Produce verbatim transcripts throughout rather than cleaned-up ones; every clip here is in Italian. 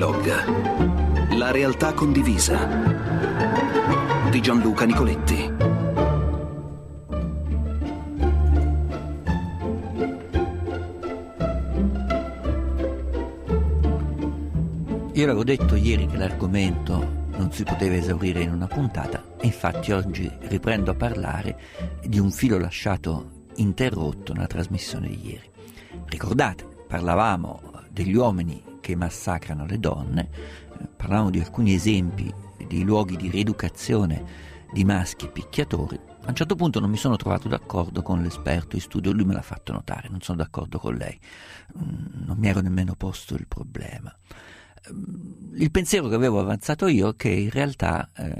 Dialogue. La realtà condivisa di Gianluca Nicoletti. Io avevo detto ieri che l'argomento non si poteva esaurire in una puntata e infatti oggi riprendo a parlare di un filo lasciato interrotto nella trasmissione di ieri. Ricordate, parlavamo degli uomini che massacrano le donne, parlavamo di alcuni esempi di luoghi di rieducazione di maschi picchiatori. A un certo punto non mi sono trovato d'accordo con l'esperto in studio, lui me l'ha fatto notare, non sono d'accordo con lei, non mi ero nemmeno posto il problema. Il pensiero che avevo avanzato io è che in realtà eh,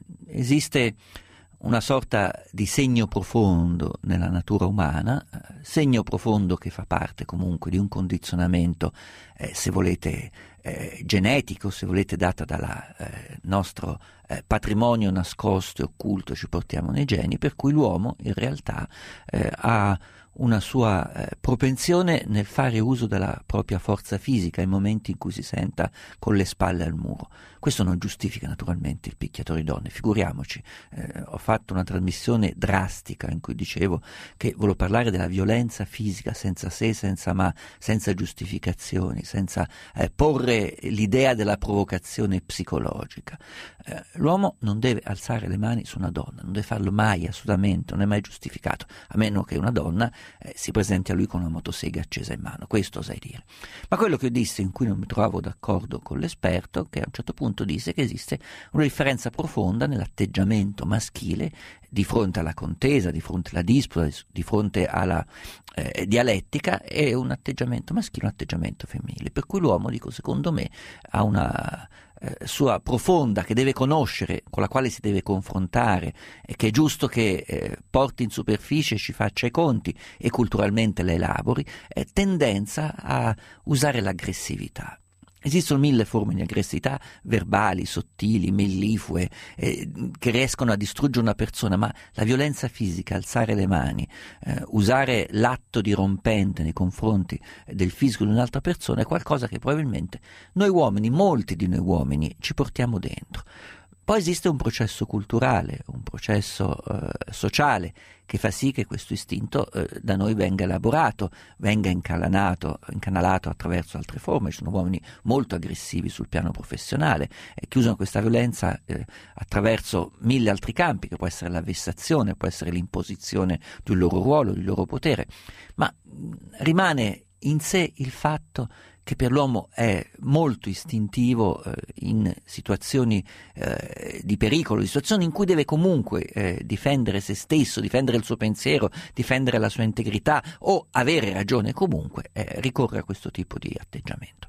esiste una sorta di segno profondo nella natura umana, eh, segno profondo che fa parte comunque di un condizionamento, eh, se volete, eh, genetico, se volete data dal eh, nostro eh, patrimonio nascosto e occulto ci portiamo nei geni, per cui l'uomo in realtà eh, ha una sua eh, propensione nel fare uso della propria forza fisica in momenti in cui si senta con le spalle al muro. Questo non giustifica naturalmente il picchiatore di donne, figuriamoci. Eh, ho fatto una trasmissione drastica in cui dicevo che volevo parlare della violenza fisica senza se, senza ma, senza giustificazioni, senza eh, porre l'idea della provocazione psicologica. Eh, l'uomo non deve alzare le mani su una donna, non deve farlo mai, assolutamente, non è mai giustificato, a meno che una donna Eh, si presenti a lui con una motosega accesa in mano, questo sai dire. Ma quello che io dissi, in cui non mi trovavo d'accordo con l'esperto, che a un certo punto disse che esiste una differenza profonda nell'atteggiamento maschile di fronte alla contesa, di fronte alla disputa, di fronte alla eh, dialettica, e un atteggiamento maschile, un atteggiamento femminile, per cui l'uomo, dico, secondo me, ha una Eh, sua profonda, che deve conoscere, con la quale si deve confrontare, e che è giusto che eh, porti in superficie, ci faccia i conti e culturalmente le elabori, è tendenza a usare l'aggressività. Esistono mille forme di aggressività verbali, sottili, melliflue, eh, che riescono a distruggere una persona, ma la violenza fisica, alzare le mani, eh, usare l'atto dirompente nei confronti del fisico di un'altra persona è qualcosa che probabilmente noi uomini, molti di noi uomini, ci portiamo dentro. Poi esiste un processo culturale, un processo eh, sociale che fa sì che questo istinto eh, da noi venga elaborato, venga incanalato, incanalato attraverso altre forme. Ci sono uomini molto aggressivi sul piano professionale eh, che usano questa violenza eh, attraverso mille altri campi, che può essere la vessazione, può essere l'imposizione di un loro ruolo, di un loro potere, ma mh, rimane in sé il fatto che per l'uomo è molto istintivo eh, in situazioni eh, di pericolo, in situazioni in cui deve comunque eh, difendere se stesso, difendere il suo pensiero, difendere la sua integrità o avere ragione comunque, eh, ricorre a questo tipo di atteggiamento.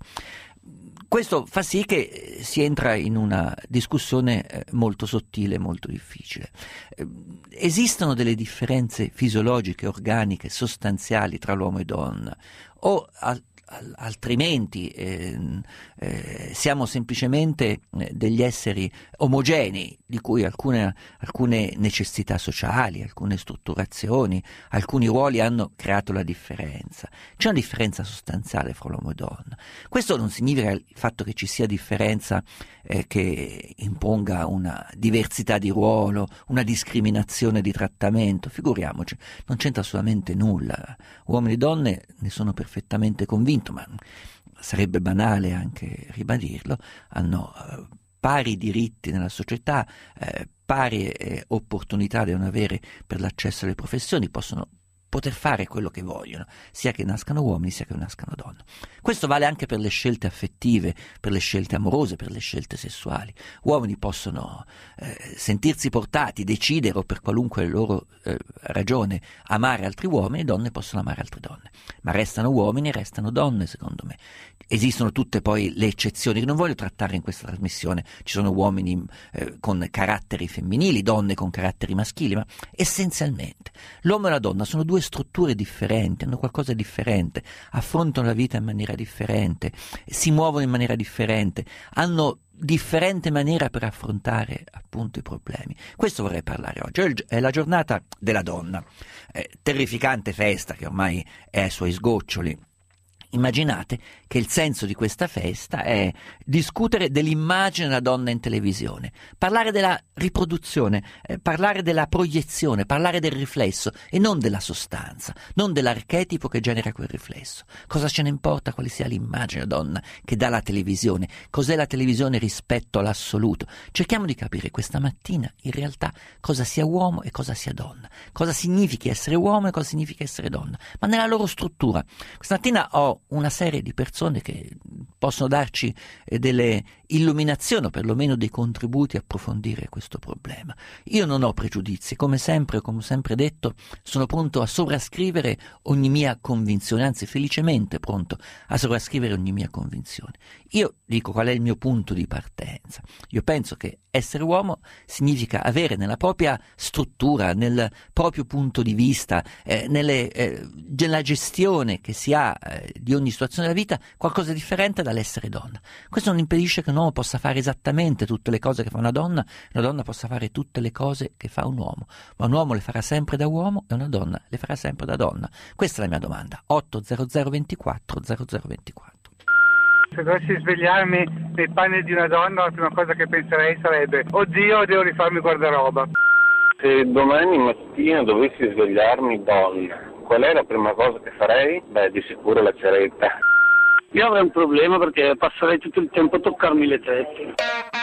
Questo fa sì che si entra in una discussione eh, molto sottile, molto difficile. Eh, esistono delle differenze fisiologiche, organiche, sostanziali tra l'uomo e donna, o al altrimenti eh, eh, siamo semplicemente eh, degli esseri omogenei, di cui alcune, alcune necessità sociali, alcune strutturazioni, alcuni ruoli hanno creato la differenza. C'è una differenza sostanziale fra l'uomo e donna. Questo non significa il fatto che ci sia differenza eh, che imponga una diversità di ruolo, una discriminazione di trattamento, figuriamoci, non c'entra assolutamente nulla. Uomini e donne, ne sono perfettamente convinto, ma sarebbe banale anche ribadirlo, hanno eh, pari diritti nella società, eh, pari eh, opportunità devono avere per l'accesso alle professioni, possono poter fare quello che vogliono, sia che nascano uomini sia che nascano donne. Questo vale anche per le scelte affettive, per le scelte amorose, per le scelte sessuali. Uomini possono eh, sentirsi portati, decidere o per qualunque loro eh, ragione amare altri uomini, e donne possono amare altre donne, ma restano uomini e restano donne, secondo me. Esistono tutte poi le eccezioni che non voglio trattare in questa trasmissione. Ci sono uomini eh, con caratteri femminili, donne con caratteri maschili, ma essenzialmente l'uomo e la donna sono due strutture differenti, hanno qualcosa di differente, affrontano la vita in maniera differente, si muovono in maniera differente, hanno differente maniera per affrontare appunto i problemi. Questo vorrei parlare oggi. È la giornata della donna, eh, terrificante festa che ormai è ai suoi sgoccioli Immaginate che il senso di questa festa è discutere dell'immagine della donna in televisione, parlare della riproduzione, eh, parlare della proiezione, parlare del riflesso e non della sostanza, non dell'archetipo che genera quel riflesso. Cosa ce ne importa quale sia l'immagine della donna che dà la televisione? Cos'è la televisione rispetto all'assoluto? Cerchiamo di capire questa mattina in realtà cosa sia uomo e cosa sia donna, cosa significhi essere uomo e cosa significa essere donna, ma nella loro struttura. Questa mattina ho una serie di persone che possono darci eh, delle illuminazioni o perlomeno dei contributi a approfondire questo problema. Io non ho pregiudizi, come sempre, come ho sempre detto, sono pronto a sovrascrivere ogni mia convinzione, anzi felicemente pronto a sovrascrivere ogni mia convinzione. Io dico qual è il mio punto di partenza. Io penso che essere uomo significa avere nella propria struttura, nel proprio punto di vista, eh, nelle, eh, nella gestione che si ha eh, di ogni situazione della vita, qualcosa di differente dall'essere donna. Questo non impedisce che un uomo possa fare esattamente tutte le cose che fa una donna, una donna possa fare tutte le cose che fa un uomo, ma un uomo le farà sempre da uomo e una donna le farà sempre da donna. Questa è la mia domanda. otto zero zero ventiquattro zero zero ventiquattro. Se dovessi svegliarmi nei panni di una donna, la prima cosa che penserei sarebbe: oddio, devo rifarmi guardaroba. Se domani mattina dovessi svegliarmi donna, qual è la prima cosa che farei? Beh, di sicuro la ceretta. Io avrei un problema perché passerei tutto il tempo a toccarmi le tette.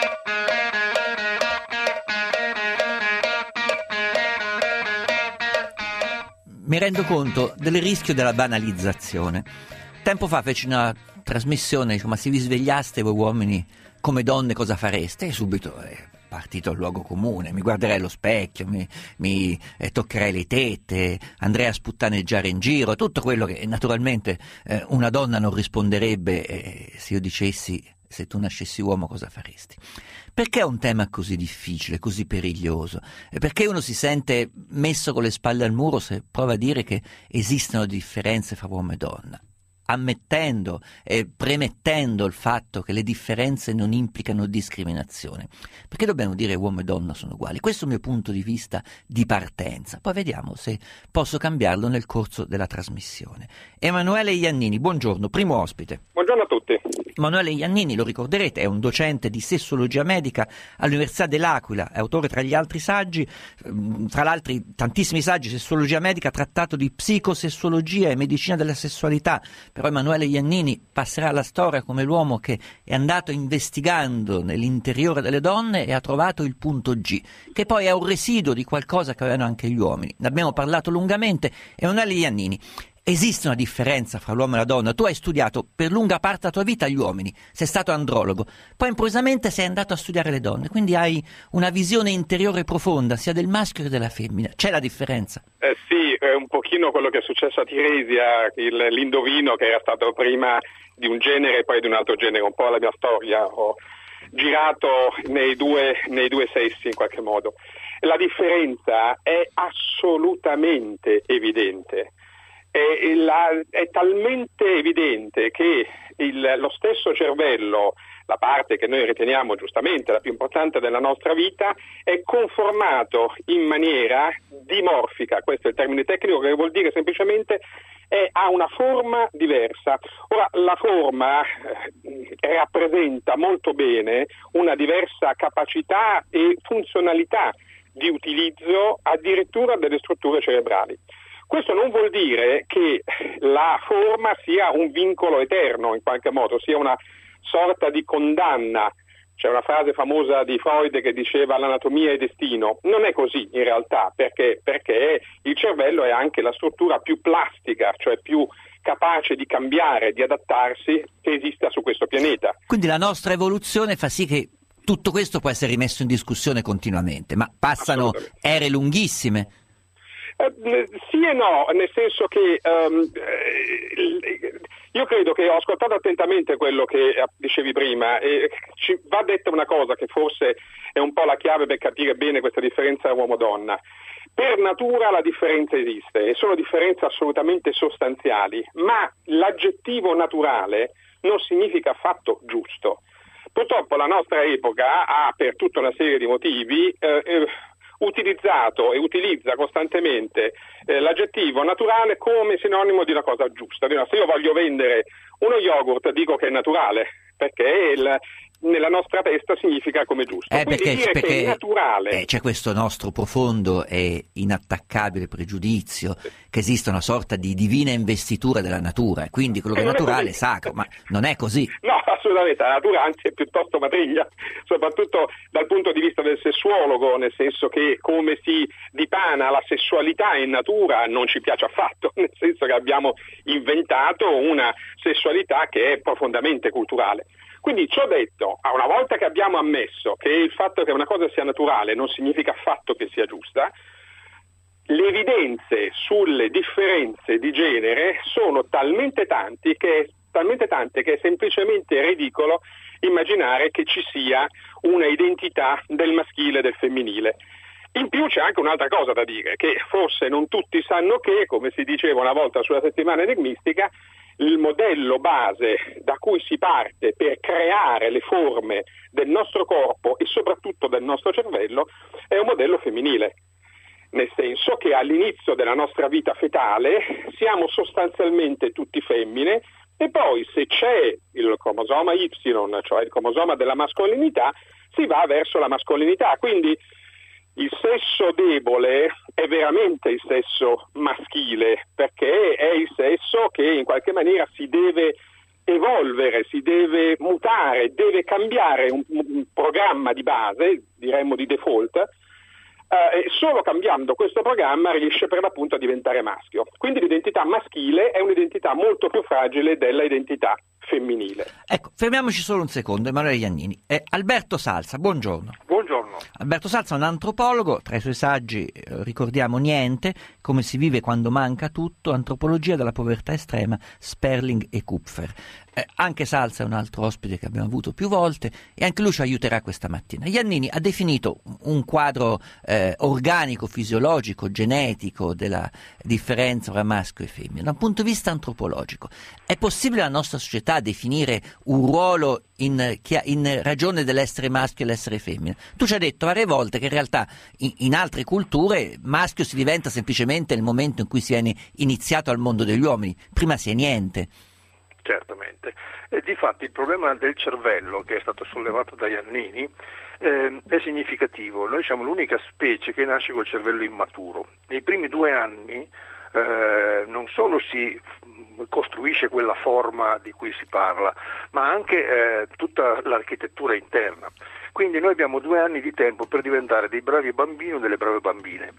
Mi rendo conto del rischio della banalizzazione. Tempo fa feci una trasmissione, dico, ma se vi svegliaste voi uomini come donne cosa fareste? E subito è partito il luogo comune, mi guarderei allo specchio, mi, mi eh, toccherei le tette, andrei a sputtaneggiare in giro, tutto quello che naturalmente eh, una donna non risponderebbe eh, se io dicessi: se tu nascessi uomo cosa faresti? Perché è un tema così difficile, così periglioso? E perché uno si sente messo con le spalle al muro se prova a dire che esistono differenze fra uomo e donna? Ammettendo e premettendo il fatto che le differenze non implicano discriminazione. Perché dobbiamo dire uomo e donna sono uguali? Questo è il mio punto di vista di partenza. Poi vediamo se posso cambiarlo nel corso della trasmissione. Emanuele Iannini, buongiorno, primo ospite. Buongiorno a tutti. Emanuele Iannini, lo ricorderete, è un docente di sessologia medica all'Università dell'Aquila, è autore tra gli altri saggi, tra l'altro tantissimi saggi, sessologia medica, trattato di psicosessologia e medicina della sessualità. Però Emanuele Iannini passerà alla storia come l'uomo che è andato investigando nell'interiore delle donne e ha trovato il punto G, che poi è un residuo di qualcosa che avevano anche gli uomini. Ne abbiamo parlato lungamente. Emanuele Iannini, esiste una differenza fra l'uomo e la donna? Tu hai studiato per lunga parte della tua vita gli uomini, sei stato andrologo, poi improvvisamente sei andato a studiare le donne, quindi hai una visione interiore profonda sia del maschio che della femmina. C'è la differenza? Eh sì, è un pochino quello che è successo a Tiresia, il, l'indovino che era stato prima di un genere e poi di un altro genere, un po' la mia storia, ho girato nei due, nei due sessi in qualche modo. La differenza è assolutamente evidente. È, la, è talmente evidente che il, lo stesso cervello, la parte che noi riteniamo giustamente la più importante della nostra vita, è conformato in maniera dimorfica, questo è il termine tecnico, che vuol dire semplicemente è, ha una forma diversa. Ora, la forma eh, rappresenta molto bene una diversa capacità e funzionalità di utilizzo addirittura delle strutture cerebrali. Questo non vuol dire che la forma sia un vincolo eterno in qualche modo, sia una sorta di condanna. C'è una frase famosa di Freud che diceva l'anatomia è destino. Non è così in realtà, perché, perché il cervello è anche la struttura più plastica, cioè più capace di cambiare, di adattarsi, che esista su questo pianeta. Quindi la nostra evoluzione fa sì che tutto questo può essere rimesso in discussione continuamente, ma passano ere lunghissime. Eh, sì e no, nel senso che um, eh, io credo che ho ascoltato attentamente quello che dicevi prima e ci va detta una cosa che forse è un po' la chiave per capire bene questa differenza uomo-donna. Per natura la differenza esiste e sono differenze assolutamente sostanziali, ma l'aggettivo naturale non significa affatto giusto. Purtroppo la nostra epoca ha, per tutta una serie di motivi, eh, eh, utilizzato e utilizza costantemente eh, l'aggettivo naturale come sinonimo di una cosa giusta. Se io voglio vendere uno yogurt dico che è naturale, perché il, nella nostra testa significa come giusto. Eh, Quindi perché, dire perché che è naturale. Eh, c'è questo nostro profondo e inattaccabile pregiudizio che esiste una sorta di divina investitura della natura, quindi quello che è naturale è sacro, ma non è così. No, assolutamente, la natura anzi è piuttosto matrigna, soprattutto dal punto di vista del sessuologo, nel senso che come si dipana la sessualità in natura non ci piace affatto, nel senso che abbiamo inventato una sessualità che è profondamente culturale. Quindi ciò detto, una volta che abbiamo ammesso che il fatto che una cosa sia naturale non significa affatto che sia giusta, le evidenze sulle differenze di genere sono talmente tanti che, talmente tante che è semplicemente ridicolo immaginare che ci sia una identità del maschile e del femminile. In più c'è anche un'altra cosa da dire, che forse non tutti sanno che, come si diceva una volta sulla settimana enigmistica, il modello base da cui si parte per creare le forme del nostro corpo e soprattutto del nostro cervello è un modello femminile, nel senso che all'inizio della nostra vita fetale siamo sostanzialmente tutti femmine e poi se c'è il cromosoma Y, cioè il cromosoma della mascolinità, si va verso la mascolinità. Quindi il sesso debole è veramente il sesso maschile, perché è il sesso che in qualche maniera si deve evolvere, si deve mutare, deve cambiare un, un programma di base, diremmo di default, eh, e solo cambiando questo programma riesce per l'appunto a diventare maschio. Quindi l'identità maschile è un'identità molto più fragile della identità femminile. Ecco, fermiamoci solo un secondo, Emanuele Iannini. Eh, Alberto Salza, buongiorno. Buongiorno. Alberto Salza è un antropologo, tra i suoi saggi eh, ricordiamo Niente, Come si vive quando manca tutto, Antropologia della povertà estrema, Sperling e Kupfer. Eh, anche Salza è un altro ospite che abbiamo avuto più volte e anche lui ci aiuterà questa mattina. Iannini ha definito un quadro eh, organico, fisiologico, genetico della differenza tra maschio e femmina. Da un punto di vista antropologico, è possibile nella nostra società definire un ruolo in, in ragione dell'essere maschio e l'essere femmina? Tu ci hai detto varie volte che in realtà in, in altre culture maschio si diventa semplicemente nel momento in cui si viene iniziato al mondo degli uomini, prima si è niente. Certamente. E difatti il problema del cervello che è stato sollevato da Iannini eh, è significativo. Noi siamo l'unica specie che nasce col cervello immaturo. Nei primi due anni eh, non solo si costruisce quella forma di cui si parla, ma anche eh, tutta l'architettura interna. Quindi noi abbiamo due anni di tempo per diventare dei bravi bambini o delle brave bambine.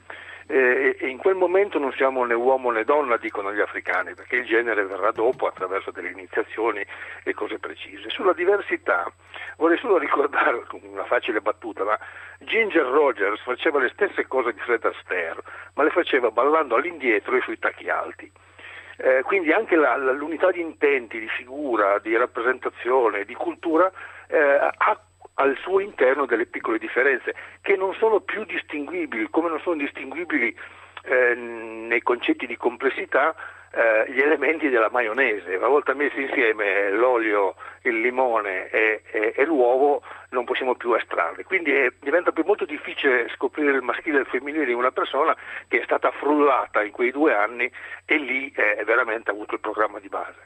E in quel momento non siamo né uomo né donna, dicono gli africani, perché il genere verrà dopo attraverso delle iniziazioni e cose precise. Sulla diversità vorrei solo ricordare una facile battuta, ma Ginger Rogers faceva le stesse cose di Fred Astaire, ma le faceva ballando all'indietro e sui tacchi alti. Eh, quindi anche la, la, l'unità di intenti, di figura, di rappresentazione, di cultura eh, ha al suo interno delle piccole differenze che non sono più distinguibili, come non sono distinguibili eh, nei concetti di complessità eh, gli elementi della maionese. Una volta messi insieme l'olio, il limone e, e, e l'uovo non possiamo più estrarli, quindi è, diventa più molto difficile scoprire il maschile e il femminile di una persona che è stata frullata in quei due anni e lì eh, veramente ha avuto il programma di base.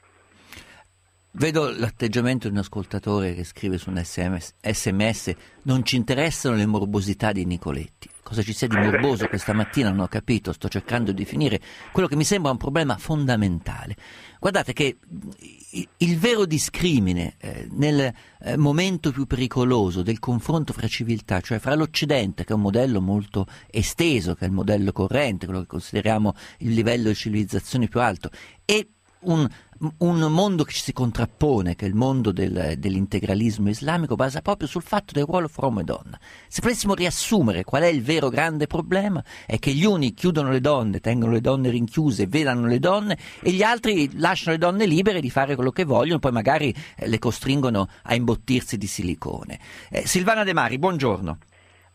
Vedo l'atteggiamento di un ascoltatore che scrive su un esse emme esse: non ci interessano le morbosità di Nicoletti. Cosa ci sia di morboso questa mattina non ho capito, sto cercando di definire quello che mi sembra un problema fondamentale. Guardate che il vero discrimine eh, nel eh, momento più pericoloso del confronto fra civiltà, cioè fra l'Occidente, che è un modello molto esteso, che è il modello corrente, quello che consideriamo il livello di civilizzazione più alto, e un un mondo che ci si contrappone, che è il mondo del, dell'integralismo islamico, basa proprio sul fatto del ruolo fra uomo e donna. Se volessimo riassumere qual è il vero grande problema, è che gli uni chiudono le donne, tengono le donne rinchiuse, velano le donne, e gli altri lasciano le donne libere di fare quello che vogliono, poi magari eh, le costringono a imbottirsi di silicone. Eh, Silvana De Mari, buongiorno.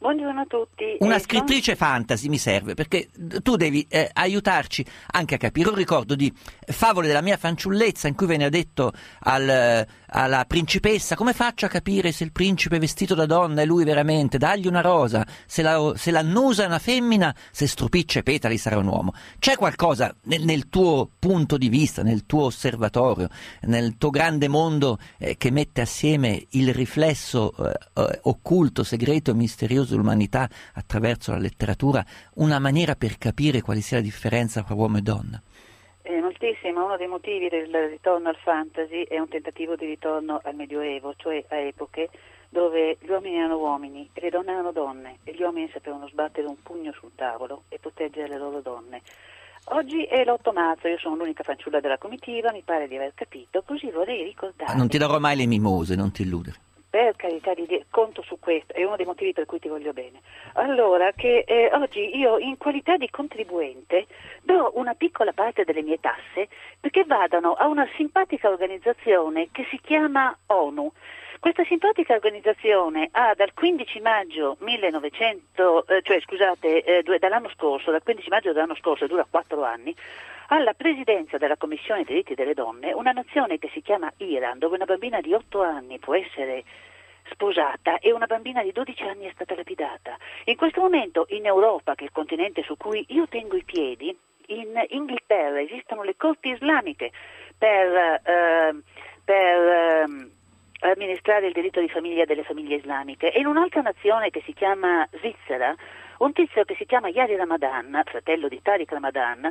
Buongiorno a tutti. Una eh, scrittrice sono... fantasy mi serve, perché tu devi eh, aiutarci anche a capire. Un ricordo di Favole della mia fanciullezza in cui venne detto al, alla principessa: come faccio a capire se il principe vestito da donna è lui veramente? Dagli una rosa, se, la, se l'annusa è una femmina, se stropiccia i petali sarà un uomo. C'è qualcosa nel, nel tuo punto di vista, nel tuo osservatorio, nel tuo grande mondo eh, che mette assieme il riflesso eh, eh, occulto, segreto e misterioso dell'umanità attraverso la letteratura, una maniera per capire quale sia la differenza tra uomo e donna? Eh, moltissimo. Uno dei motivi del ritorno al fantasy è un tentativo di ritorno al Medioevo, cioè a epoche dove gli uomini erano uomini e le donne erano donne, e gli uomini sapevano sbattere un pugno sul tavolo e proteggere le loro donne. Oggi è l'otto marzo, io sono l'unica fanciulla della comitiva, mi pare di aver capito, così vorrei ricordare... Non ti darò mai le mimose, non ti illudere. Per carità di Dio, conto su questo, è uno dei motivi per cui ti voglio bene. Allora, che eh, oggi io in qualità di contribuente do una piccola parte delle mie tasse perché vadano a una simpatica organizzazione che si chiama ONU. Questa simpatica organizzazione ha dal quindici maggio millenovecento, eh, cioè scusate, eh, due, dall'anno scorso, dal quindici maggio dell'anno scorso, dura quattro anni, alla presidenza della Commissione dei diritti delle donne una nazione che si chiama Iran, dove una bambina di otto anni può essere sposata e una bambina di dodici anni è stata lapidata. In questo momento in Europa, che è il continente su cui io tengo i piedi, in Inghilterra esistono le corti islamiche per, eh, per eh, amministrare il diritto di famiglia delle famiglie islamiche, e in un'altra nazione che si chiama Svizzera un tizio che si chiama Yari Ramadan, fratello di Tariq Ramadan.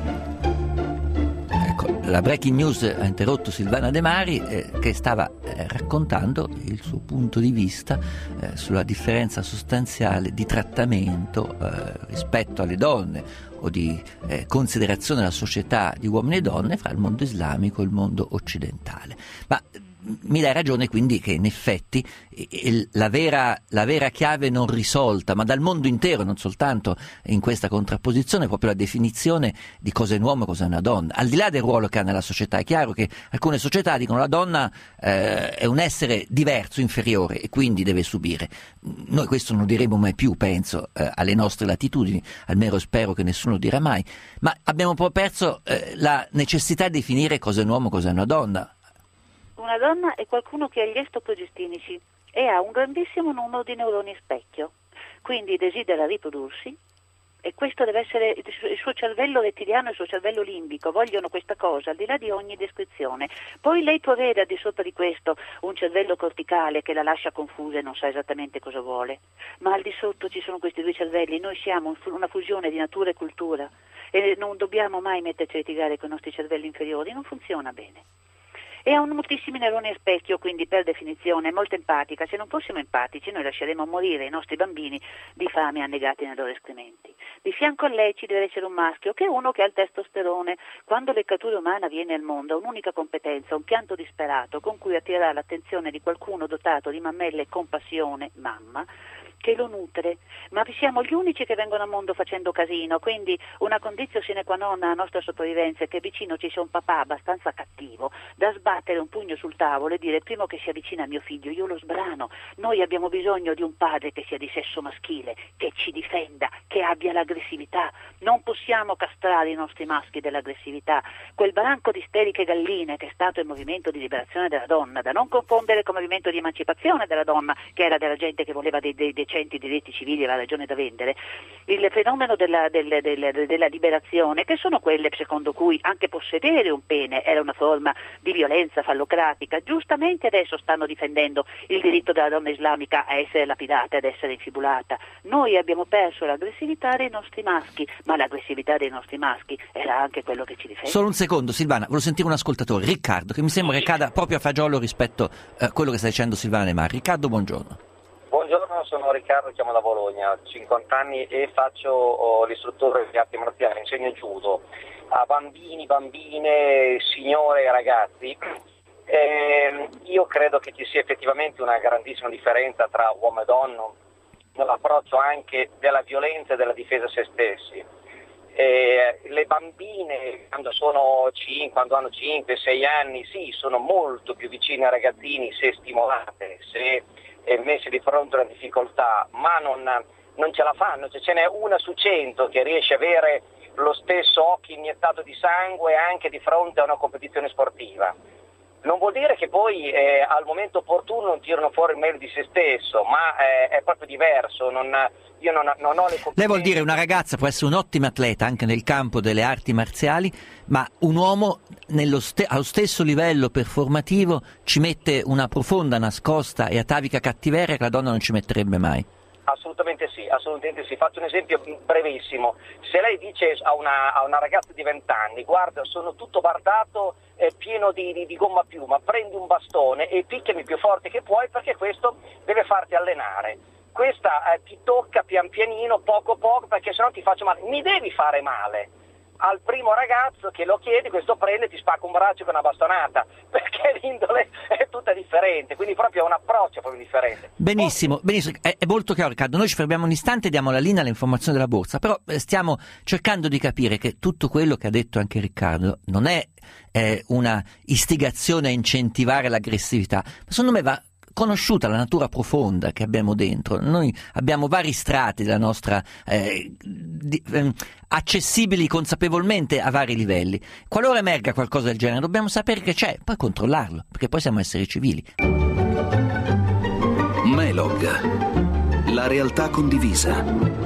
La breaking news ha interrotto Silvana De Mari eh, che stava eh, raccontando il suo punto di vista eh, sulla differenza sostanziale di trattamento eh, rispetto alle donne o di eh, considerazione della società di uomini e donne fra il mondo islamico e il mondo occidentale. Ma mi dai ragione quindi che in effetti il, la, vera, la vera chiave non risolta, ma dal mondo intero, non soltanto in questa contrapposizione, è proprio la definizione di cosa è un uomo e cosa è una donna, al di là del ruolo che ha nella società. È chiaro che alcune società dicono la donna eh, è un essere diverso, inferiore, e quindi deve subire. Noi questo non diremo mai più, penso, eh, alle nostre latitudini, almeno spero che nessuno lo dirà mai, ma abbiamo un po' perso eh, la necessità di definire cosa è un uomo e cosa è una donna. Una donna è qualcuno che ha gli estoprogestinici e ha un grandissimo numero di neuroni specchio, quindi desidera riprodursi, e questo deve essere il suo cervello rettiliano e il suo cervello limbico, vogliono questa cosa al di là di ogni descrizione. Poi lei può avere al di sopra di questo un cervello corticale che la lascia confusa e non sa esattamente cosa vuole, ma al di sotto ci sono questi due cervelli. Noi siamo una fusione di natura e cultura e non dobbiamo mai metterci a litigare con i nostri cervelli inferiori, non funziona bene. E ha moltissimi neuroni a specchio, quindi per definizione è molto empatica. Se non fossimo empatici noi lasceremo morire i nostri bambini di fame annegati nei loro escrementi. Di fianco a lei ci deve essere un maschio, che è uno che ha il testosterone. Quando l'eccatura umana viene al mondo ha un'unica competenza, un pianto disperato con cui attirerà l'attenzione di qualcuno dotato di mammelle e compassione, mamma, che lo nutre, ma siamo gli unici che vengono al mondo facendo casino, quindi una condizione sine qua non alla nostra sopravvivenza è che vicino ci sia un papà abbastanza cattivo da sbattere un pugno sul tavolo e dire: primo che si avvicina a mio figlio io lo sbrano. Noi abbiamo bisogno di un padre che sia di sesso maschile, che ci difenda, che abbia l'aggressività. Non possiamo castrare i nostri maschi dell'aggressività. Quel branco di isteriche galline che è stato il movimento di liberazione della donna, da non confondere con il movimento di emancipazione della donna, che era della gente che voleva dei, dei decenti diritti civili e la ragione da vendere, il fenomeno della, del, del, della liberazione, che sono quelle secondo cui anche possedere un pene era una forma di violenza fallocratica. Giustamente adesso stanno difendendo il diritto della donna islamica a essere lapidata, ad essere infibulata. Noi abbiamo perso l'aggressività dei nostri maschi, ma l'aggressività dei nostri maschi era anche quello che ci difende. Solo un secondo, Silvana, volevo sentire un ascoltatore, Riccardo, che mi sembra che cada proprio a fagiolo rispetto a quello che sta dicendo Silvana De Mari. Riccardo, buongiorno. Buongiorno, sono Riccardo, chiamo da Bologna, cinquanta anni e faccio oh, l'istruttore di arti marziali, insegno judo a bambini, bambine, signore e ragazzi. Eh, io credo che ci sia effettivamente una grandissima differenza tra uomo e donna nell'approccio anche della violenza e della difesa a se stessi. Eh, le bambine quando sono cinque, quando hanno cinque sei anni, sì, sono molto più vicine ai ragazzini se stimolate, se eh, messe di fronte a una difficoltà, ma non, non ce la fanno, cioè, ce n'è una su cento che riesce a avere lo stesso occhio iniettato di sangue anche di fronte a una competizione sportiva. Non vuol dire che poi eh, al momento opportuno non tirano fuori il meglio di se stesso, ma eh, è proprio diverso. Non, io non, non ho le competenze. Lei vuol dire una ragazza può essere un ottimo atleta anche nel campo delle arti marziali, ma un uomo nello ste- allo stesso livello performativo ci mette una profonda, nascosta e atavica cattiveria che la donna non ci metterebbe mai. Assolutamente sì, assolutamente sì. Faccio un esempio brevissimo. Se lei dice a una, a una ragazza di venti anni, guarda, sono tutto bardato, eh, pieno di, di, di gomma a piuma, prendi un bastone e picchiami più forte che puoi perché questo deve farti allenare. Questa eh, ti tocca pian pianino, poco poco, perché sennò ti faccio male. Mi devi fare male. Al primo ragazzo che lo chiedi, questo prende e ti spacca un braccio con una bastonata, perché l'indole è tutta differente, quindi proprio un approccio proprio differente. Benissimo, benissimo. È, è molto chiaro, Riccardo. Noi ci fermiamo un istante e diamo la linea alle informazioni della borsa, però eh, stiamo cercando di capire che tutto quello che ha detto anche Riccardo non è eh, una istigazione a incentivare l'aggressività, ma secondo me va conosciuta la natura profonda che abbiamo dentro. Noi abbiamo vari strati della nostra eh, di, eh, accessibili consapevolmente a vari livelli. Qualora emerga qualcosa del genere dobbiamo sapere che c'è, poi controllarlo, perché poi siamo esseri civili. Melog, la realtà condivisa.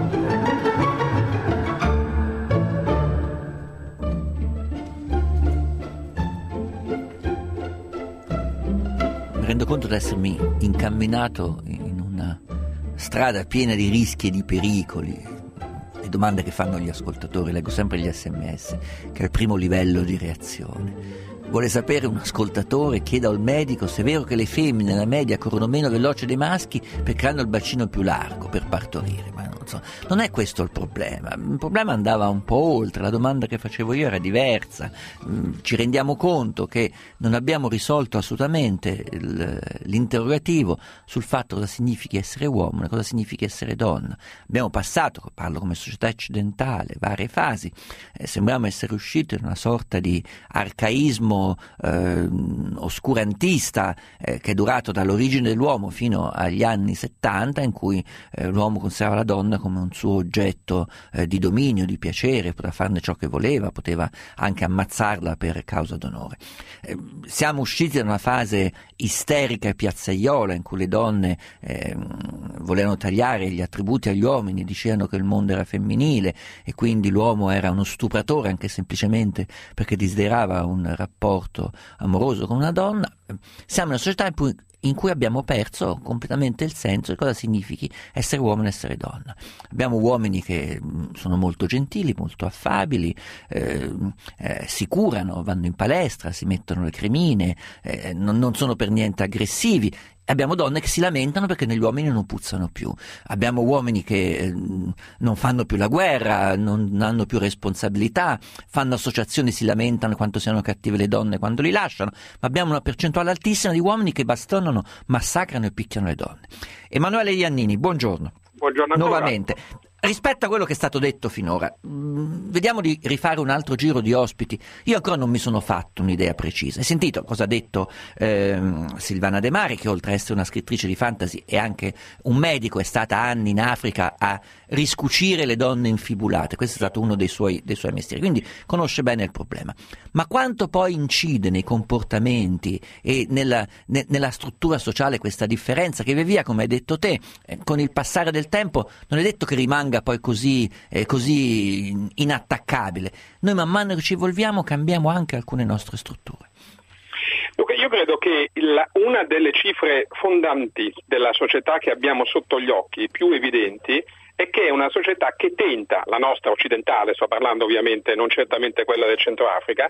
Mi rendo conto di essermi incamminato in una strada piena di rischi e di pericoli. Le domande che fanno gli ascoltatori, leggo sempre gli sms, che è il primo livello di reazione. Vuole sapere un ascoltatore, chieda al medico se è vero che le femmine nella media corrono meno veloce dei maschi perché hanno il bacino più largo per partorire. Ma non so, non è questo il problema. Il problema andava un po' oltre, la domanda che facevo io era diversa. Ci rendiamo conto che non abbiamo risolto assolutamente il, l'interrogativo sul fatto cosa significhi essere uomo e cosa significhi essere donna. Abbiamo passato, parlo come società occidentale, varie fasi. Eh, sembriamo essere usciti in una sorta di arcaismo Eh, oscurantista eh, che è durato dall'origine dell'uomo fino agli anni settanta, in cui eh, l'uomo considerava la donna come un suo oggetto eh, di dominio, di piacere, poteva farne ciò che voleva, poteva anche ammazzarla per causa d'onore. Eh, siamo usciti da una fase isterica e piazzaiola in cui le donne eh, volevano tagliare gli attributi agli uomini, dicevano che il mondo era femminile e quindi l'uomo era uno stupratore anche semplicemente perché desiderava un rapporto amoroso con una donna. Siamo in una società in cui, in cui abbiamo perso completamente il senso di cosa significhi essere uomo e essere donna. Abbiamo uomini che sono molto gentili, molto affabili, eh, eh, si curano, vanno in palestra, si mettono le cremine, eh, non, non sono per niente aggressivi. Abbiamo donne che si lamentano perché negli uomini non puzzano più. Abbiamo uomini che eh, non fanno più la guerra, non hanno più responsabilità, fanno associazioni, si lamentano quanto siano cattive le donne quando li lasciano, ma abbiamo una percentuale altissima di uomini che bastonano, massacrano e picchiano le donne. Emanuele Iannini, buongiorno. Buongiorno ancora. Nuovamente. Rispetto a quello che è stato detto finora, mh, vediamo di rifare un altro giro di ospiti. Io ancora non mi sono fatto un'idea precisa. Hai sentito cosa ha detto ehm, Silvana De Mari, che oltre a essere una scrittrice di fantasy è anche un medico, è stata anni in Africa a riscucire le donne infibulate. Questo è stato uno dei suoi, dei suoi mestieri, quindi conosce bene il problema. Ma quanto poi incide nei comportamenti e nella, ne, nella struttura sociale questa differenza che via via, come hai detto te, eh, con il passare del tempo non è detto che rimanga poi così, eh, così inattaccabile. Noi man mano che ci evolviamo cambiamo anche alcune nostre strutture. Dunque, io credo che il, una delle cifre fondanti della società che abbiamo sotto gli occhi, più evidenti, è che è una società che tenta, la nostra occidentale, sto parlando ovviamente, non certamente quella del Centro Africa,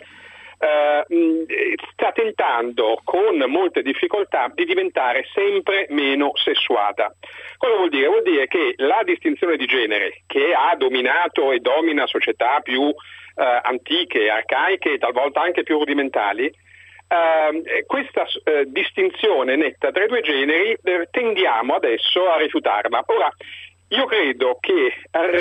Uh, sta tentando con molte difficoltà di diventare sempre meno sessuata. Cosa vuol dire? Vuol dire che la distinzione di genere, che ha dominato e domina società più uh, antiche, arcaiche e talvolta anche più rudimentali, uh, questa uh, distinzione netta tra i due generi uh, tendiamo adesso a rifiutarla. Ora, io credo che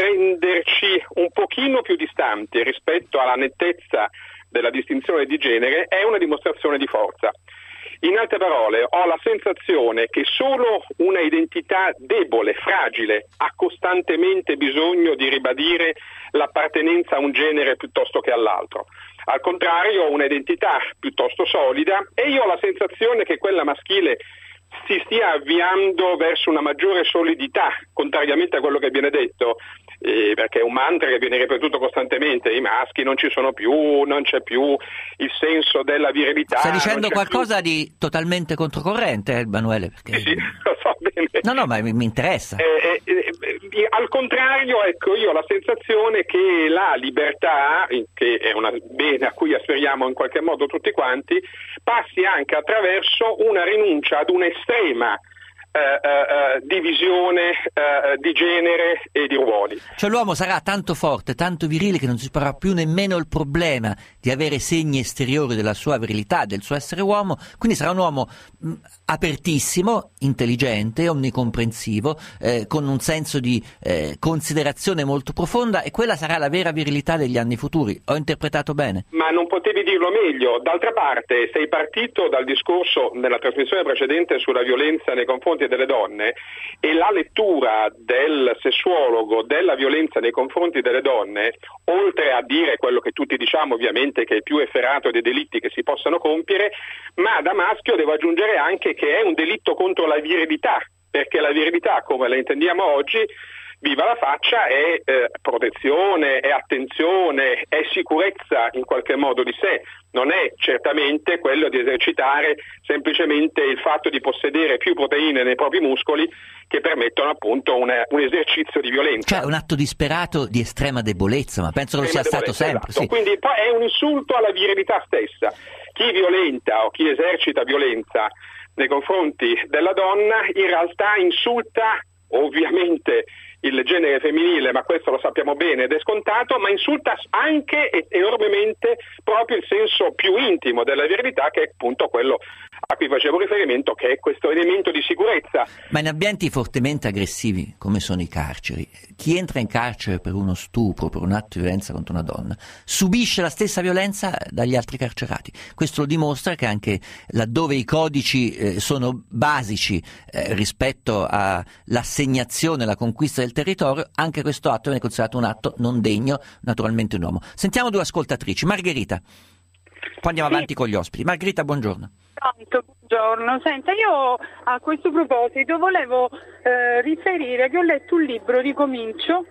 renderci un pochino più distanti rispetto alla nettezza della distinzione di genere è una dimostrazione di forza. In altre parole, ho la sensazione che solo una identità debole, fragile, ha costantemente bisogno di ribadire l'appartenenza a un genere piuttosto che all'altro. Al contrario, ho una identità piuttosto solida e io ho la sensazione che quella maschile si stia avviando verso una maggiore solidità, contrariamente a quello che viene detto, eh, perché è un mantra che viene ripetuto costantemente: i maschi non ci sono più, non c'è più il senso della virilità. Stai dicendo qualcosa più... di totalmente controcorrente, eh, Emanuele? Perché... Sì, sì, lo so bene. No, no, ma mi, mi interessa. Eh, eh, eh, al contrario, ecco, io ho la sensazione che la libertà, che è un bene a cui aspiriamo in qualche modo tutti quanti, passi anche attraverso una rinuncia ad un'estrema eh, eh, divisione eh, di genere e di ruoli. Cioè l'uomo sarà tanto forte, tanto virile, che non si porrà più nemmeno il problema di avere segni esteriori della sua virilità, del suo essere uomo, quindi sarà un uomo mh, apertissimo, intelligente, onnicomprensivo, eh, con un senso di eh, considerazione molto profonda, e quella sarà la vera virilità degli anni futuri. Ho interpretato bene? Ma non potevi dirlo meglio. D'altra parte sei partito dal discorso nella trasmissione precedente sulla violenza nei confronti delle donne, e la lettura del sessuologo della violenza nei confronti delle donne, oltre a dire quello che tutti diciamo ovviamente, che è il più efferato dei delitti che si possano compiere, ma da maschio devo aggiungere anche che è un delitto contro la virilità, perché la virilità come la intendiamo oggi, viva la faccia, è eh, protezione, è attenzione, è sicurezza in qualche modo di sé, non è certamente quello di esercitare semplicemente il fatto di possedere più proteine nei propri muscoli che permettono appunto un, un esercizio di violenza. Cioè un atto disperato di estrema debolezza, ma penso che lo sia stato sempre. Esatto. Sì. Quindi poi è un insulto alla virilità stessa. Chi violenta o chi esercita violenza nei confronti della donna in realtà insulta ovviamente il genere femminile, ma questo lo sappiamo bene ed è scontato, ma insulta anche e enormemente proprio il senso più intimo della virilità, che è appunto quello a cui facevo riferimento, che è questo elemento di sicurezza. Ma in ambienti fortemente aggressivi come sono i carceri, chi entra in carcere per uno stupro, per un atto di violenza contro una donna, subisce la stessa violenza dagli altri carcerati. Questo lo dimostra che anche laddove i codici eh, sono basici eh, rispetto all'assegnazione, alla conquista del territorio, anche questo atto viene considerato un atto non degno naturalmente un uomo. Sentiamo due ascoltatrici. Margherita, poi andiamo sì. avanti con gli ospiti. Margherita, buongiorno. Tanto, buongiorno. Senta, io a questo proposito volevo eh, riferire che ho letto un libro, Ricomincio,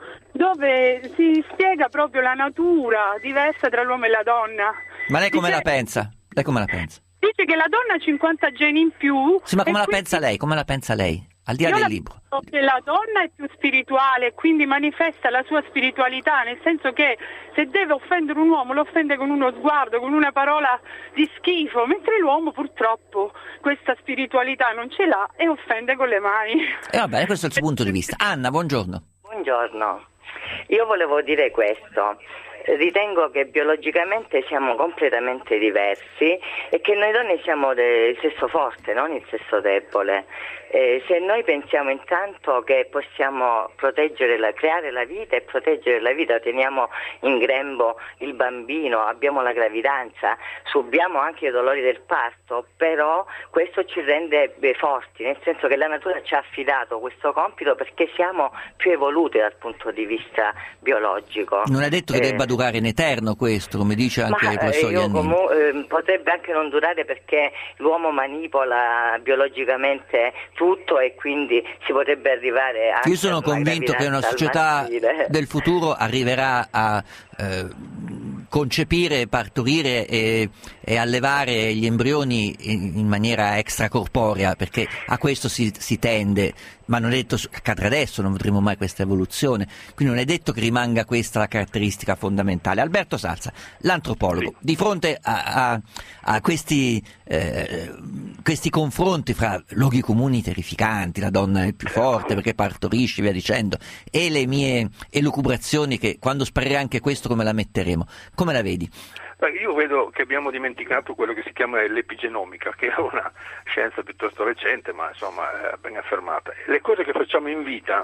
dove si spiega proprio la natura diversa tra l'uomo e la donna. Ma lei come Dice... la pensa? Lei come la pensa? Dice che la donna ha cinquanta geni in più. Sì, ma come la quindi... pensa lei? Come la pensa lei? Al di là del libro. Che la donna è più spirituale e quindi manifesta la sua spiritualità, nel senso che se deve offendere un uomo lo offende con uno sguardo, con una parola di schifo, mentre l'uomo purtroppo questa spiritualità non ce l'ha e offende con le mani. E va bene, questo è il suo punto di vista. Anna, buongiorno. Buongiorno. Io volevo dire questo. Ritengo che biologicamente siamo completamente diversi e che noi donne siamo del sesso forte, non il sesso debole. Eh, se noi pensiamo intanto che possiamo proteggere la, creare la vita e proteggere la vita, teniamo in grembo il bambino, abbiamo la gravidanza, subiamo anche i dolori del parto, però questo ci rende beh, forti, nel senso che la natura ci ha affidato questo compito perché siamo più evoluti dal punto di vista biologico. Non è detto che eh, debba durare in eterno questo, come dice anche ma, il professor io Iannini. Comu- eh, potrebbe anche non durare perché l'uomo manipola biologicamente tutto e quindi si potrebbe arrivare a... Io sono convinto che una società del futuro arriverà a eh, concepire, partorire e, e allevare gli embrioni in, in maniera extracorporea, perché a questo si, si tende, ma non è detto accadrà adesso, non vedremo mai questa evoluzione, quindi non è detto che rimanga questa la caratteristica fondamentale. Alberto Salza, l'antropologo, sì. Di fronte a, a, a questi, eh, questi confronti fra luoghi comuni terrificanti, la donna è più forte perché partorisce, via dicendo, e le mie elucubrazioni che quando sparirà anche questo come la metteremo, come la vedi? Io vedo che abbiamo dimenticato quello che si chiama l'epigenomica, che è una scienza piuttosto recente, ma insomma ben affermata. Le cose che facciamo in vita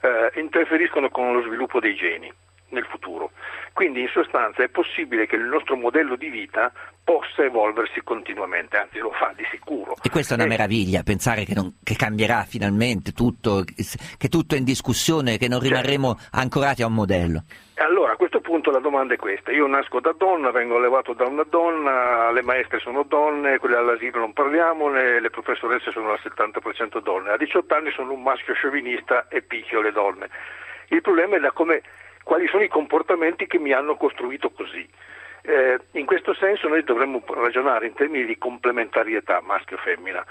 eh, interferiscono con lo sviluppo dei geni nel futuro. Quindi in sostanza è possibile che il nostro modello di vita possa evolversi continuamente, anzi lo fa di sicuro. E questa è una e... meraviglia, pensare che, non, che cambierà finalmente tutto, che tutto è in discussione, che non rimarremo certo. ancorati a un modello. Allora a questo punto la domanda è questa: io nasco da donna, vengo allevato da una donna, le maestre sono donne, quelle all'asilo non parliamo, le, le professoresse sono al settanta per cento donne, a diciotto anni sono un maschio sciovinista e picchio le donne. Il problema è da come, quali sono i comportamenti che mi hanno costruito così. Eh, in questo senso noi dovremmo ragionare in termini di complementarietà maschio-femmina.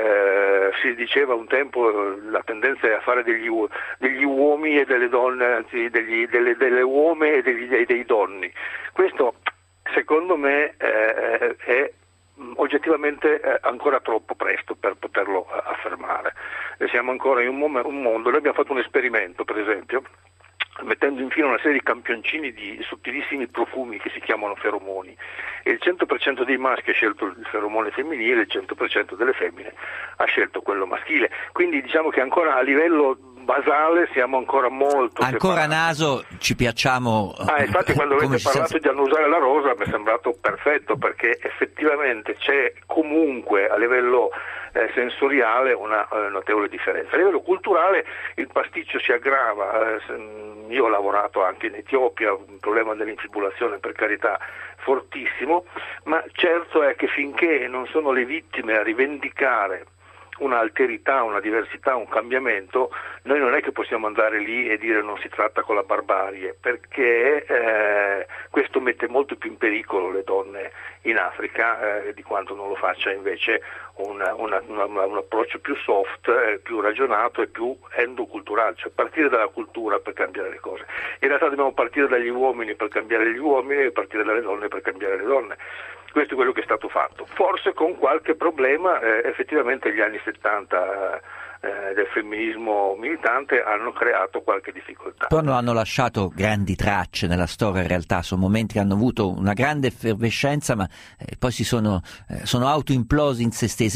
Eh, si diceva un tempo la tendenza è a fare degli, degli uomini e delle donne, anzi degli, delle, delle uome e degli, dei, dei donni. Questo secondo me eh, è oggettivamente eh, ancora troppo presto per poterlo affermare. Eh, siamo ancora in un, mom- un mondo, noi abbiamo fatto un esperimento per esempio, mettendo in fila una serie di campioncini di sottilissimi profumi che si chiamano feromoni, e il cento per cento dei maschi ha scelto il feromone femminile e il cento per cento delle femmine ha scelto quello maschile. Quindi diciamo che ancora a livello basale siamo ancora molto ancora separati. Naso ci piacciamo. Ah, infatti quando avete parlato senza... di annusare la rosa mi è sembrato perfetto, perché effettivamente c'è comunque a livello eh, sensoriale una eh, notevole differenza. A livello culturale il pasticcio si aggrava. Eh, io ho lavorato anche in Etiopia, un problema dell'infibulazione per carità fortissimo, ma certo è che finché non sono le vittime a rivendicare una alterità, una diversità, un cambiamento, noi non è che possiamo andare lì e dire non si tratta con la barbarie, perché eh, questo mette molto più in pericolo le donne in Africa eh, di quanto non lo faccia invece una, una, una, un approccio più soft, eh, più ragionato e più endoculturale, cioè partire dalla cultura per cambiare le cose. In realtà dobbiamo partire dagli uomini per cambiare gli uomini e partire dalle donne per cambiare le donne. Questo è quello che è stato fatto, forse con qualche problema. Eh, effettivamente gli anni settanta eh, del femminismo militante hanno creato qualche difficoltà. Però non hanno lasciato grandi tracce nella storia, in realtà sono momenti che hanno avuto una grande effervescenza, ma eh, poi si sono, eh, sono autoimplosi in se stessi.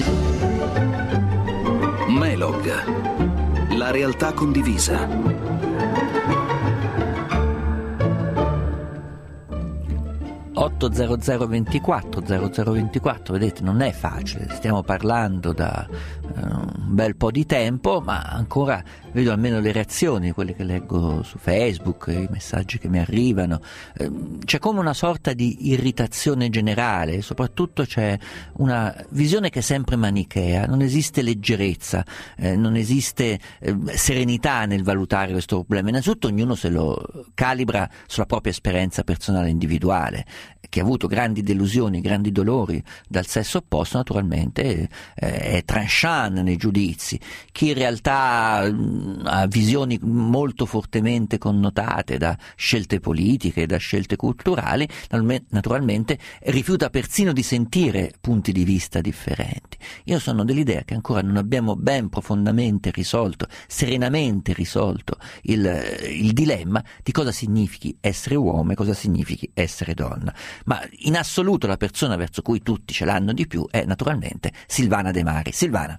Melog, la realtà condivisa. otto zero zero ventiquattro zero zero ventiquattro, vedete, non è facile, stiamo parlando da uh, un bel po' di tempo, ma ancora vedo almeno le reazioni, quelle che leggo su Facebook, i messaggi che mi arrivano, uh, c'è come una sorta di irritazione generale, soprattutto c'è una visione che è sempre manichea, non esiste leggerezza, eh, non esiste eh, serenità nel valutare questo problema. Innanzitutto ognuno se lo calibra sulla propria esperienza personale individuale. Chi ha avuto grandi delusioni, grandi dolori dal sesso opposto naturalmente eh, è tranchant nei giudizi. Chi in realtà mh, ha visioni molto fortemente connotate da scelte politiche, da scelte culturali, naturalmente rifiuta persino di sentire punti di vista differenti. Io sono dell'idea che ancora non abbiamo ben profondamente risolto, serenamente risolto il, il dilemma di cosa significhi essere uomo e cosa significhi essere donna. Ma in assoluto la persona verso cui tutti ce l'hanno di più è naturalmente Silvana De Mari. Silvana,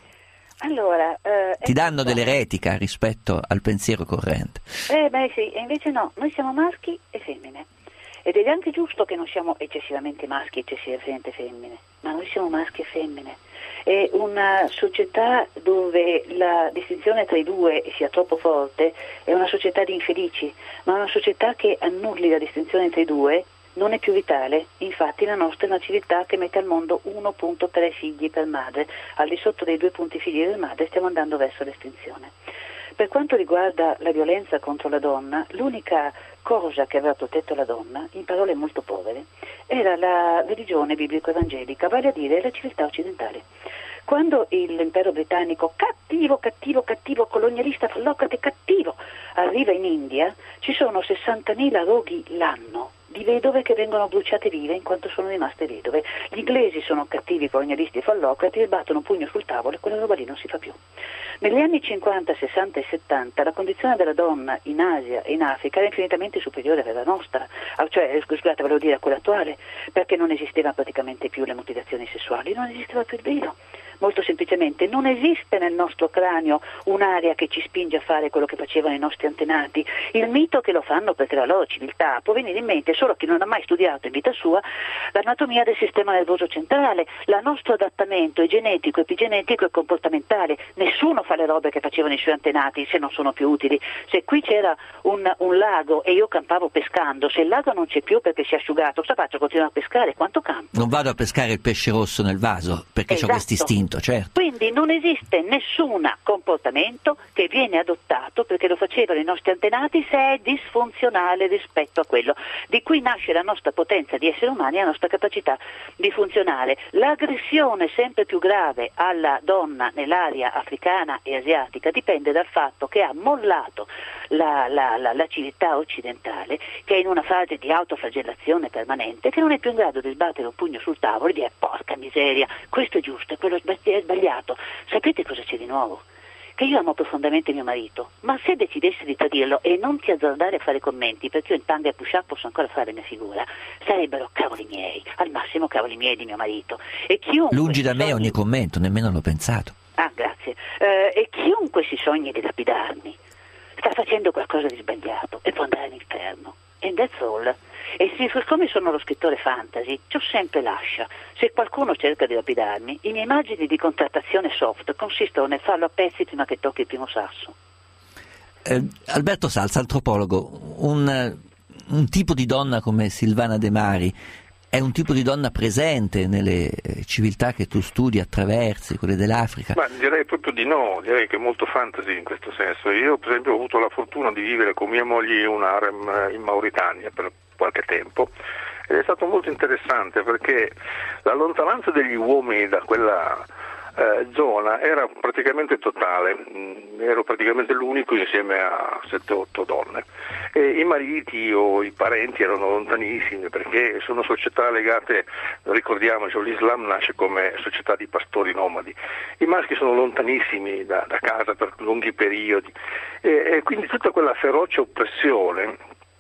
allora, eh, ti danno dell'eretica rispetto al pensiero corrente? Eh beh sì, e invece no, noi siamo maschi e femmine, ed è anche giusto che non siamo eccessivamente maschi e eccessivamente femmine, ma noi siamo maschi e femmine. È una società dove la distinzione tra i due sia troppo forte, è una società di infelici, ma una società che annulli la distinzione tra i due non è più vitale. Infatti la nostra è una civiltà che mette al mondo uno virgola tre figli per madre, al di sotto dei due punti figli per madre stiamo andando verso l'estinzione. Per quanto riguarda la violenza contro la donna, l'unica cosa che aveva protetto la donna, in parole molto povere, era la religione biblico-evangelica, vale a dire la civiltà occidentale. Quando l'impero britannico, cattivo, cattivo, cattivo, colonialista, fallocrate, cattivo, arriva in India, ci sono sessantamila roghi l'anno di vedove che vengono bruciate vive in quanto sono rimaste vedove. Gli inglesi sono cattivi, colonialisti e fallocrati, battono un pugno sul tavolo e quella roba lì non si fa più. Negli anni cinquanta, sessanta e settanta la condizione della donna in Asia e in Africa era infinitamente superiore alla nostra, cioè scusate, volevo dire a quella attuale, perché non esistevano praticamente più le mutilazioni sessuali, non esisteva più il velo. molto semplicemente, non esiste nel nostro cranio un'area che ci spinge a fare quello che facevano i nostri antenati. Il mito che lo fanno perché la loro civiltà può venire in mente solo a chi non ha mai studiato in vita sua l'anatomia del sistema nervoso centrale. Il nostro adattamento è genetico, epigenetico e comportamentale. Nessuno fa le robe che facevano i suoi antenati se non sono più utili. Se qui c'era un, un lago e io campavo pescando, se il lago non c'è più perché si è asciugato, cosa faccio? Continuo a pescare? Quanto campo? Non vado a pescare il pesce rosso nel vaso perché Esatto. ho questo istinto, certo. Quindi non esiste nessun comportamento che viene adottato perché lo facevano i nostri antenati se è disfunzionale rispetto a quello. Di cui nasce la nostra potenza di esseri umani e la nostra capacità di funzionare. L'aggressione sempre più grave alla donna nell'area africana e asiatica dipende dal fatto che ha mollato la, la, la, la civiltà occidentale, che è in una fase di autoflagellazione permanente, che non è più in grado di sbattere un pugno sul tavolo e dire porca miseria, questo è giusto e quello è sbagliato. Sapete cosa c'è di nuovo? Che io amo profondamente mio marito, ma se decidessi di tradirlo e non ti azzardare a fare commenti, perché io in tanga e push-up posso ancora fare la mia figura, sarebbero cavoli miei, al massimo cavoli miei di mio marito. E chiunque lungi da me sogni... ogni commento, nemmeno l'ho pensato. Ah, grazie. Eh, e chiunque si sogni di lapidarmi sta facendo qualcosa di sbagliato e può andare all'inferno. And that's all. E siccome sono lo scrittore fantasy, ci ho sempre l'ascia. Se qualcuno cerca di lapidarmi, i miei margini di contrattazione soft consistono nel farlo a pezzi prima che tocchi il primo sasso. Eh, Alberto Salza, antropologo, un, un tipo di donna come Silvana De Mari è un tipo di donna presente nelle civiltà che tu studi, attraversi, quelle dell'Africa? Ma direi proprio di no, direi che è molto fantasy in questo senso. Io per esempio ho avuto la fortuna di vivere con mia moglie in un harem in Mauritania per qualche tempo ed è stato molto interessante perché la lontananza degli uomini da quella eh, zona era praticamente totale, mm, ero praticamente l'unico insieme a sette otto donne e i mariti o i parenti erano lontanissimi perché sono società legate, ricordiamoci, l'Islam nasce come società di pastori nomadi, i maschi sono lontanissimi da, da casa per lunghi periodi e, e quindi tutta quella feroce oppressione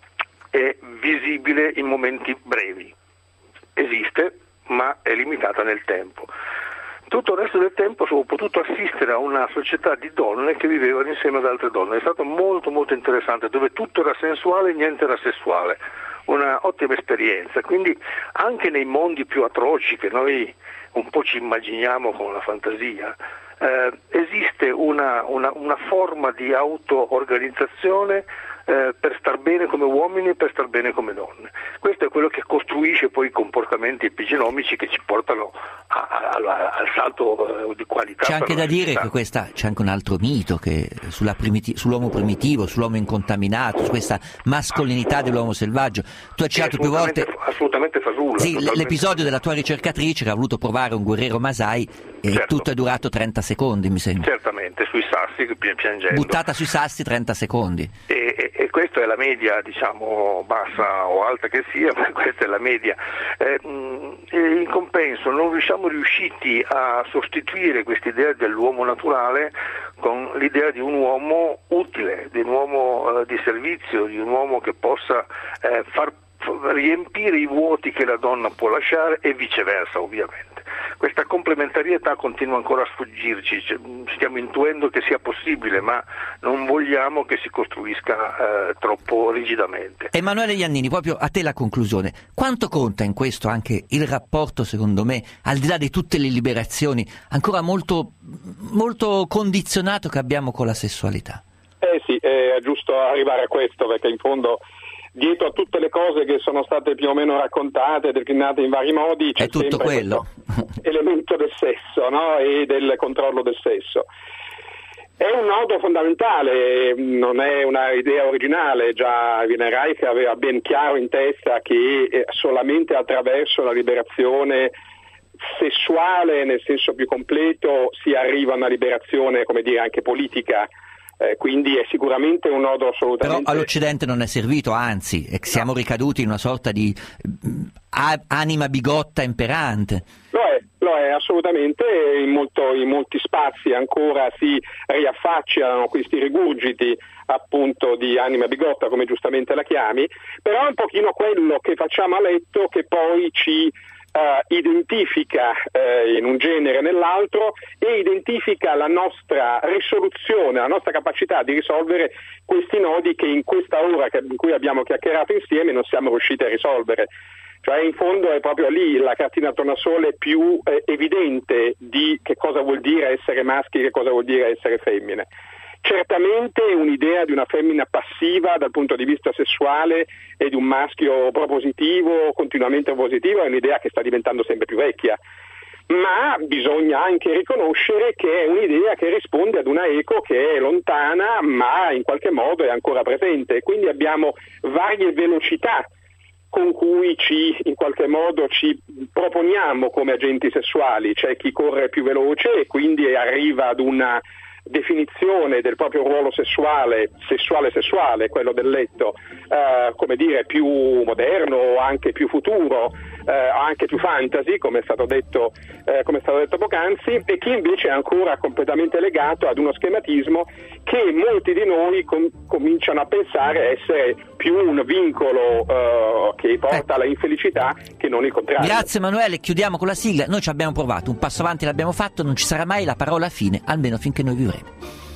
è visibile in momenti brevi, esiste ma è limitata nel tempo. Tutto il resto del tempo ho potuto assistere a una società di donne che vivevano insieme ad altre donne, è stato molto molto interessante, dove tutto era sensuale e niente era sessuale, una ottima esperienza, quindi anche nei mondi più atroci che noi un po' ci immaginiamo con la fantasia, eh, esiste una, una, una forma di auto-organizzazione Eh, per star bene come uomini e per star bene come donne. Questo è quello che costruisce poi i comportamenti epigenomici che ci portano a, a, a, al salto eh, di qualità. C'è anche da dire che questa, c'è anche un altro mito che sulla primiti- sull'uomo primitivo, sull'uomo incontaminato, su questa mascolinità dell'uomo selvaggio. Tu hai citato più volte assolutamente fasulla. Sì, l'episodio della tua ricercatrice che ha voluto provare un guerriero Masai e certo. Tutto è durato trenta secondi, mi sembra. Certamente, sui sassi, piangendo. Buttata sui sassi trenta secondi. E, e, e questa è la media, diciamo, bassa o alta che sia, ma questa è la media. Eh, in compenso non siamo riusciti a sostituire quest'idea dell'uomo naturale con l'idea di un uomo utile, di un uomo eh, di servizio, di un uomo che possa eh, far riempire i vuoti che la donna può lasciare e viceversa, ovviamente. Questa complementarietà continua ancora a sfuggirci, cioè, stiamo intuendo che sia possibile, ma non vogliamo che si costruisca eh, troppo rigidamente. Emanuele Iannini, proprio a te la conclusione. Quanto conta in questo anche il rapporto, secondo me, al di là di tutte le liberazioni, ancora molto, molto condizionato che abbiamo con la sessualità? Eh sì, è giusto arrivare a questo, perché in fondo dietro a tutte le cose che sono state più o meno raccontate, declinate in vari modi, c'è è tutto sempre quello elemento del sesso, no? E del controllo del sesso. È un nodo fondamentale, non è una idea originale, già Helena Reich aveva ben chiaro in testa che solamente attraverso la liberazione sessuale nel senso più completo si arriva a una liberazione, come dire, anche politica. Eh, quindi è sicuramente un nodo assolutamente... Però all'Occidente non è servito, anzi, no. Siamo ricaduti in una sorta di a- anima bigotta imperante. Lo è, lo è assolutamente, in, molto, in molti spazi ancora si riaffacciano questi rigurgiti appunto di anima bigotta, come giustamente la chiami, però è un pochino quello che facciamo a letto che poi ci uh, identifica uh, in un genere e nell'altro e identifica la nostra risoluzione, la nostra capacità di risolvere questi nodi che in questa ora che, in cui abbiamo chiacchierato insieme non siamo riusciti a risolvere. Cioè in fondo è proprio lì la cartina tornasole più eh, evidente di che cosa vuol dire essere maschi, che cosa vuol dire essere femmine. Certamente un'idea di una femmina passiva dal punto di vista sessuale e di un maschio propositivo, continuamente positivo, è un'idea che sta diventando sempre più vecchia. Ma bisogna anche riconoscere che è un'idea che risponde ad una eco che è lontana ma in qualche modo è ancora presente. Quindi abbiamo varie velocità con cui ci in qualche modo ci proponiamo come agenti sessuali. C'è chi corre più veloce e quindi arriva ad una definizione del proprio ruolo sessuale, sessuale sessuale, quello del letto, eh, come dire, più moderno, anche più futuro, eh, anche più fantasy, come è stato detto, eh, come è stato detto poc'anzi, e chi invece è ancora completamente legato ad uno schematismo che molti di noi com- cominciano a pensare essere più un vincolo eh, che porta alla infelicità che non il contrario. Grazie Emanuele, chiudiamo con la sigla. Noi ci abbiamo provato, un passo avanti l'abbiamo fatto, non ci sarà mai la parola fine, almeno finché noi vivremo.